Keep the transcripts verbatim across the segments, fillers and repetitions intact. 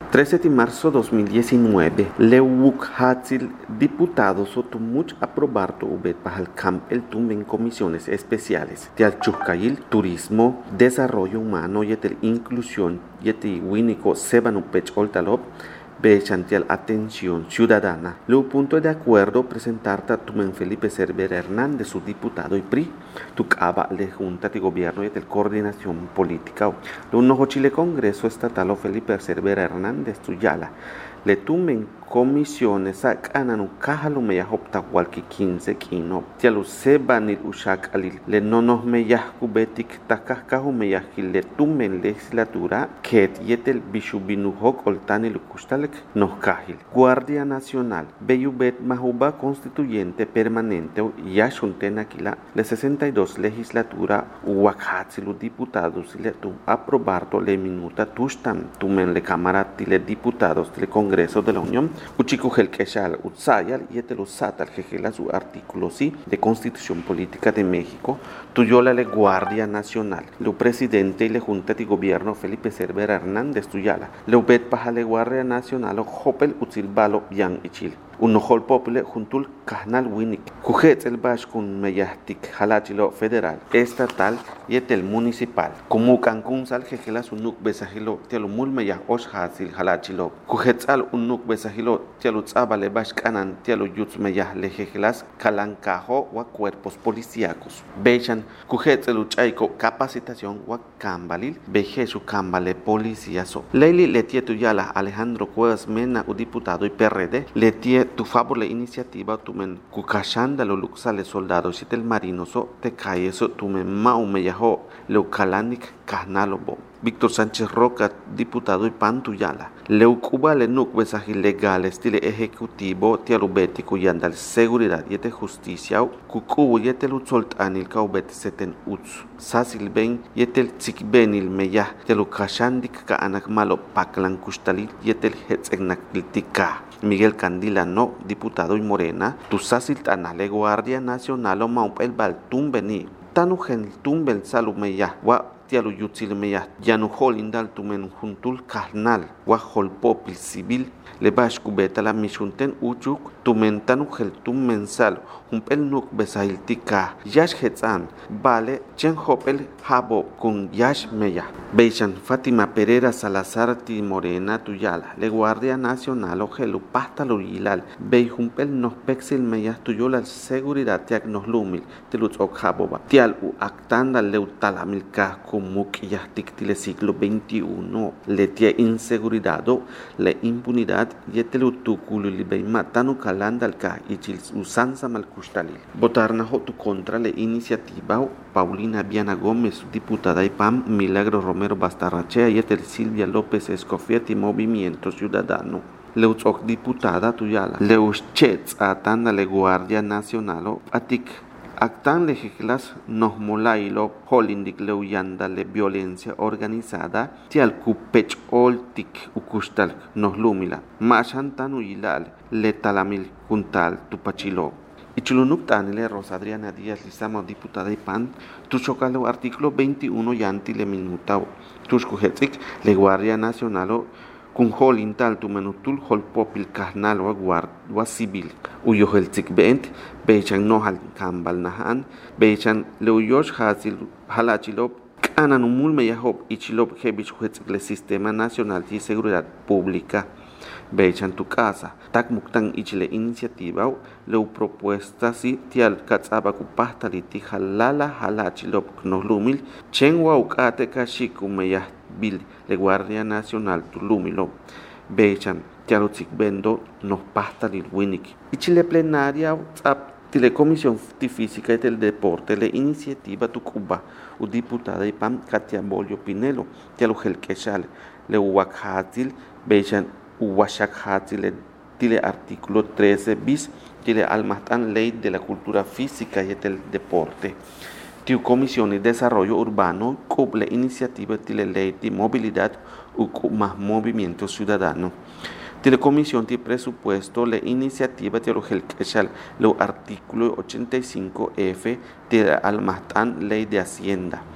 trece de marzo de dos mil diecinueve, Lewuk Hatzil, diputado Sotumuch, aprobar tu ubet Pajalcam el tum en comisiones especiales de Alchucayil, turismo, desarrollo humano y de inclusión y de Winico Sebanupech Oltalop, Bechantial atención ciudadana. Lo punto de acuerdo presentar Tumen Felipe Cervera Hernández, su diputado y P R I, Tucaba de Junta de Gobierno y de Coordinación Política. Lo nojo Chile Congreso Estatal Felipe Cervera Hernández Tuyala. Le tumen comisiones a cananu cajalo me yahopta walki quince kino. Tialu sebanil ushak alil. Le nonos me yahkubetik takakahu me yahil le tumen legislatura ket yetel bishubinuhok oltani lukustalek nos kahil. Guardia Nacional. Beyubet mahuba constituyente permanente yashunten aquila le sesenta y dos legislatura wakhatsilu diputados le tu aprobarto le minuta tustam tumen le cámara tile diputados tile Congreso de la Unión. Uchikujel Keshal Utsayal y Etelusatal Jejela su artículo sí de Constitución Política de México, tuyola le Guardia Nacional, lo presidente y le Junta de Gobierno Felipe Cervera Hernández Tuyala, le ubet pajale Guardia Nacional o Hopel Utzilbalo Yang y Chile. Un ojol popular juntul Kahnal Winik, Kujet el Bash con Meyahtik, Halachilo federal, estatal y el municipal. Como Cancún sal Jejela su nuk besajilo, tialo mul meyah Oshhasil Halachilo, Kujet al un nuk besajilo, tialo tzabale Bash Kanan, tialo Yuts meyah le Jejelas, Kalancajo o cuerpos policíacos. Bechan, Kujet el Uchaiko, capacitación o Cambalil, Bejesu Cambale policíaso. Leili Letie Tuyala, Alejandro Cuevas Mena, u diputado y P R D, Letie tu favor la iniciativa tumen kukashanda lo luxale soldados y tel marinoso te cae eso tumen mau me yajo lo kalanik kahnalobo. Víctor Sánchez Roca, diputado y Pantuyala. Leucuba le nuk besaji legal estile ejecutivo tialubético y andal seguridad y de justicia kukubu y tel utsolt anil kaubet seten uts. Sasil ben y tel tsikbenil meya telukashandik ka anak malo paklan kustalil y tel hetzegnak iltika. Miguel Candila no, diputado y Morena, tu sasil tanale Guardia Nacional o maup el baltum beni. Tanu gen tumbel salumeya wa tialu yutzil meya yanu holindal tumen juntul carnal wa holpopil civil le bash kubeta la mishunten uchuk tumen tanu gel tumen sal humpel nuk besail tika yash hetzan vale chen hopel habo con yash meya. Beishan Fátima Pereira Salazar ti Morena Tuyala, le Guardia Nacional o gelu pasta lo yilal, bei humpel nos pexil meya tuyola seguridad tiak nos lumil, tiluts ok haboba, tial u actanda leutalamilka kumuk yahtik tile siglo veintiuno, le tia inseguridad, le impunidad y telutukulu li bei matanu kalandalka y chil usanza malkustalil. Votar na tu contra le iniciativa Paulina Viana Gómez, diputada y P A M, Milagro Romero Bastarrachea y el Silvia López Escoffieti Movimiento Ciudadano. Leutzok diputada Tuyala. Leuschetz atanda le Guardia Nacional atik. Actan legislas nos molailo holindik leuyanda le violencia organizada tial kupech oltik ukustal nos lumila. Mashantan uyilal le talamil kuntal tupachilo. Ichulunuk tanile Rosa Adriana Díaz Lizama, diputada y P A N, tuchocalo artículo veintiuno yanti le minutao. Tushkuhetzik le Guardia Nacional kun holintal tu menutul hol popil carnal wa guard wa civil. Uyohelzik bent, bechan no hal kambal nahan, bechan le uyosh hasil halachilop, kananumul meyahob ichilop hebich huetzik le Sistema Nacional de Seguridad Pública. Bechan tu casa, tak muktan ichile iniciativa, leu propuesta si tial katzaba kupasta liti halala halachilop knohlumil, chen wa ukate kashiku meyah bil le Guardia Nacional tulumilo. Bechan tialutzik bendo nos pasta lil winik. Ichile plenaria tzap tile Comisión de Física y del Deporte le iniciativa tu Cuba, u diputada y P A M Katia Bolio Pinelo, tialugel keshal le uwakhatil bechan Uwashak Hatzile, tile artículo trece bis, tile almastan ley de la cultura física y del deporte. Tiu Comisión de Desarrollo Urbano, cubre iniciativa tile ley de movilidad u más movimiento ciudadano. Tile Comisión de Presupuesto, la iniciativa de el Keshal, lo artículo ochenta y cinco F, tile almastan ley de Hacienda.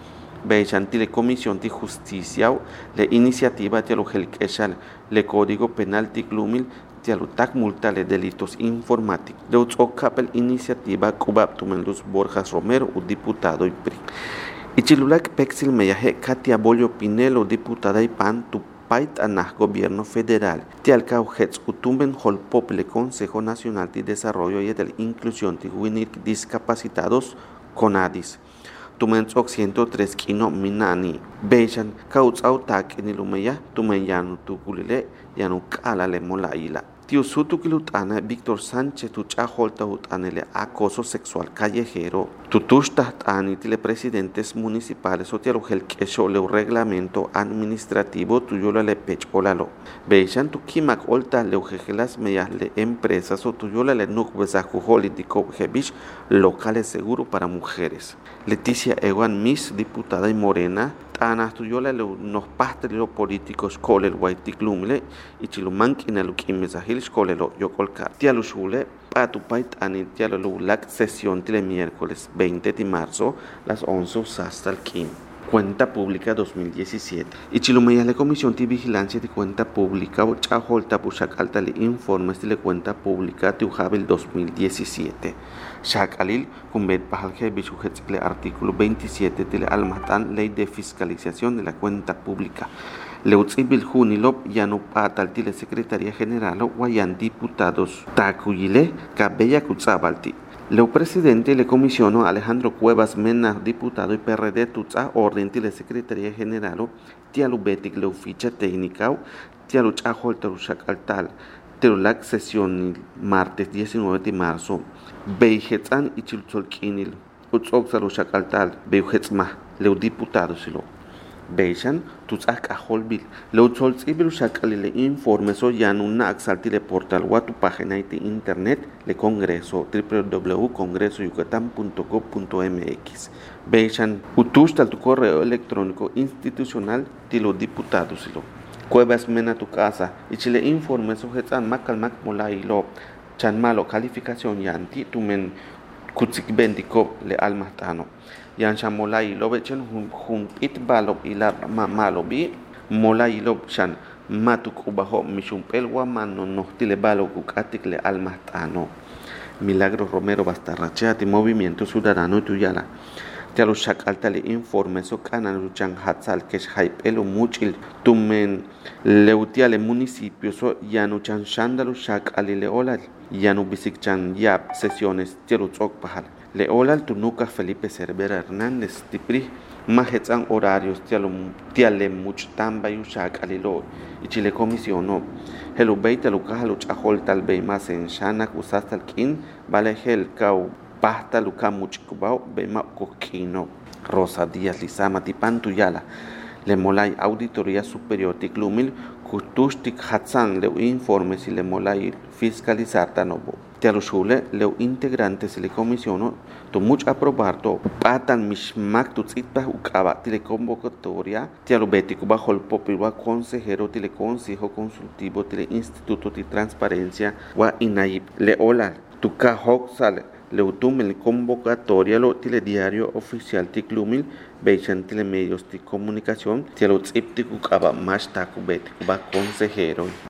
Beichan tile Comisión de Justicia le iniciativa de lo helkeshal le Código Penal tiklumil tialutak multa de delitos informáticos. De utzokapel iniciativa Kubab Tumelus Borjas Romero, u diputado y P R I. Y chilulak pexil meyaje Katia Bollo Pinelo, diputada y pan tu pait anah gobierno federal. Tialcau hets utumben hol pople Consejo Nacional de Desarrollo y de Inclusión de Winir Discapacitados CONADIS. Tumentzok ciento tres kino minani. Beichan kauts autak en ilumeya tumeyanu tukulile yanu kala le molaila. Tío Sutukilutana Víctor Sánchez Tuchaholta Utanele acoso sexual callejero. Tutushtat anitile presidentes municipales o tialugel queso le reglamento administrativo tuyola le pech olalo. Beichan tu kimak olta le ujegelas meyas le empresas o tuyola le nukbesaku holitico jebish locales seguro para mujeres. Leticia Ewan Miss, diputada y morena, Tanas tuyola le nos pastrilo políticos kolel guayticlumle y chilumank in el kimesahil skolelo yokolka. Tialushule, patupait anitialo lak sesión tile miércoles veinte de marzo, las once hasta el kim. Cuenta Pública dos mil diecisiete. Y Chilumeyas la Comisión de Vigilancia de Cuenta Pública o Chaholta Puchakalta le informes de la Cuenta Pública de Ujabil dos mil diecisiete. Shakalil Kumbet Pajalje Bichujet le artículo veintisiete de la Almatán Ley de Fiscalización de la Cuenta Pública. Leutsibil Junilop Yanupatal de la Secretaría General o Guayan Diputados Takuyile Cabella Kutzabalti. El presidente le comisionó a Alejandro Cuevas Mena, diputado y P R D Tutsa, orden de la Secretaría General, tialu betik le ficha técnica, tialu chahol terushak altal, terulak sesión martes diecinueve de marzo, beijetzan y chilzolkinil, utzok sarushak altal, beijetzma, leu diputado silo. Beichan, tutsak aholbil, leu tzolzibil shakali le informe so yanu na axalti le portal wa tu página de internet le congreso w w w punto congreso yucatán punto gov punto m x. Beichan, utushtal tu correo electrónico institucional de los diputados silo. Cuevas Mena tu casa y chile informe so hetzan makal mak molai lo chan malo calificación yanti tumen kutsik bendiko le almatano. Yan shan molai lo bechen hun it balo ila malo bi molai lo shan matuk ubaho mishumpel mano no tile balo kukatik le almatano. Milagro Romero Bastarrachati Movimiento Ciudadano Tuyala. Tialo shak alta le informe so kanan luchan hatzal kesh haipelo muchil tumen leutiale municipio so yanu chan shandalu shak alile olal yanu bisik chan yap sesiones tialo tzok pahal. Le olal tunuka Felipe Cervera Hernández tipri mahetzan horarios tialo tiale much tamba yushak alilo y chile comisiono helu beita luka luch ahol tal be mas en shanak usastal kin vale hel kau pasta luka much kubao be ma kokino Rosa Díaz Lizama tipan tuyala le molay auditoría superior tiklumil kutustik hatzan le informes y le molay fiscalizar tanobo Tialushule leu integrantes le comisiono to much aprobar to patan mishmak tu tzitpa ukaba tile convocatoria tialubetico bajo el populwa consejero tile consejo consultivo tile instituto de transparencia wa inaib le ola tu kahoksal leutum el convocatoria lo tile diario oficial tiklumil beichan tile medios de comunicación tialutziptico ukaba más takubetico ba consejero